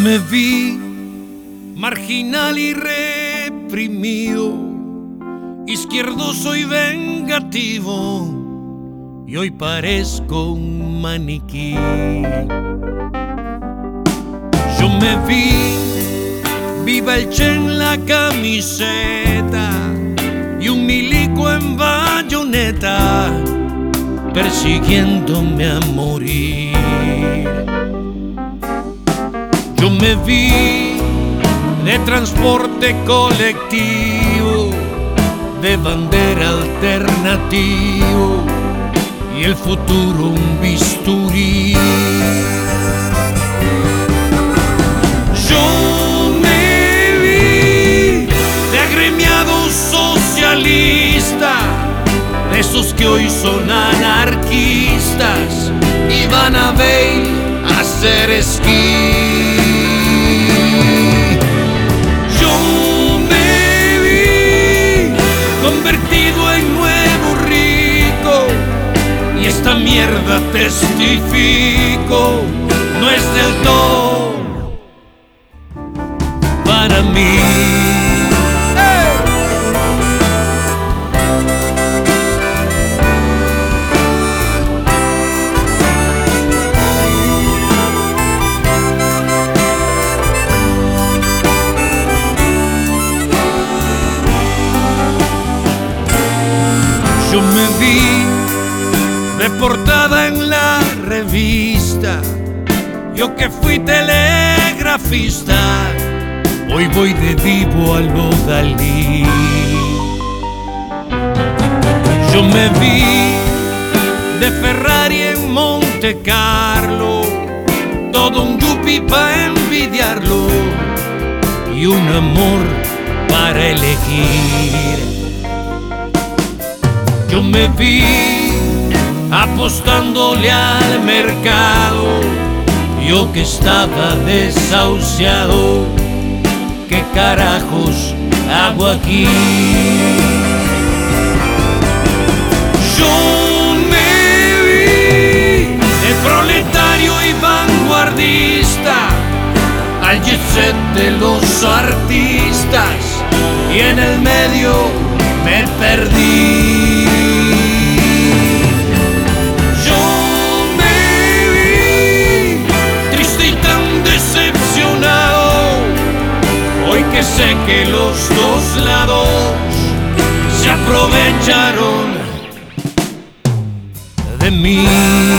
me vi marginal y reprimido, izquierdoso y vengativo, y hoy parezco un maniquí. Yo me vi viva el Che en la camiseta y un milico en bayoneta persiguiéndome a morir. Yo me vi de transporte colectivo, de bandera alternativo y el futuro un bisturí. Yo me vi de agremiado socialista, de esos que hoy son anarquistas y van a ver a hacer esquí. Yo me vi convertido en nuevo rico y esta mierda testifico no es del todo para mí. Yo me vi de portada en la revista, yo que fui telegrafista, hoy voy de vivo a lo Dalí. Yo me vi de Ferrari en Monte Carlo, todo un yuppie pa' envidiarlo y un amor para elegir. Yo me vi apostándole al mercado, yo que estaba desahuciado, ¿qué carajos hago aquí? Yo me vi de proletario y vanguardista, al jet set de los artistas, y en el medio me perdí. Que sé que los dos lados se aprovecharon de mí.